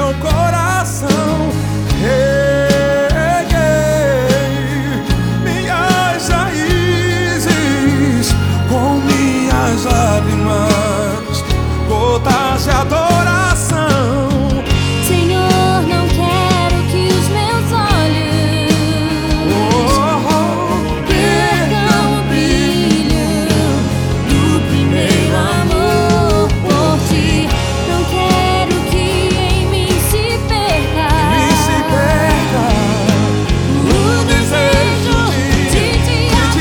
meu coração. Reguei minhas raízes com minhas lágrimas, gotas de adoração. Senhor, não quero que os meus olhos percam o brilho do primeiro amor por ti. Não quero que em mim se perca o desejo de te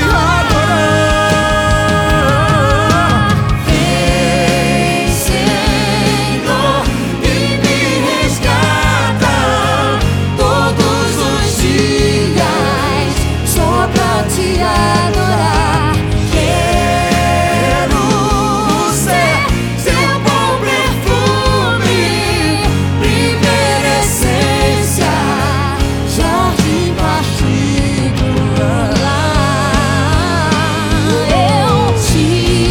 adorar. Vem, Senhor, e me resgata todos os dias só pra te adorar. Quero ser seu bom perfume, primeira essência, jardim particular. Eu te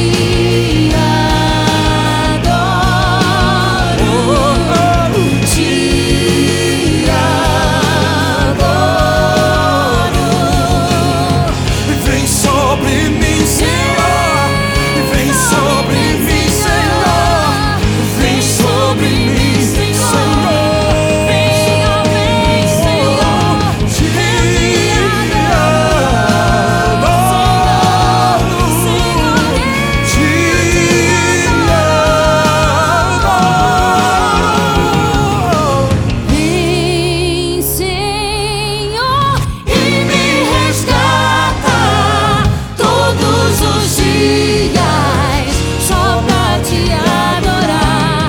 adoro, te adoro. Vem sobre mim, Senhor. Vem sobre mim, Senhor. Vem sobre mim, Senhor. Venha, vem, Senhor. Te adoro, te adoro. Vem, Senhor, e me resgata todos os dias só pra te adorar.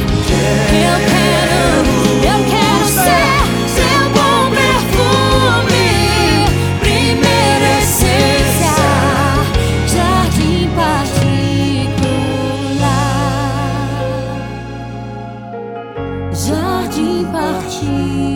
Eu quero ser seu bom perfume, primeira essência, jardim particular. Jardim particular.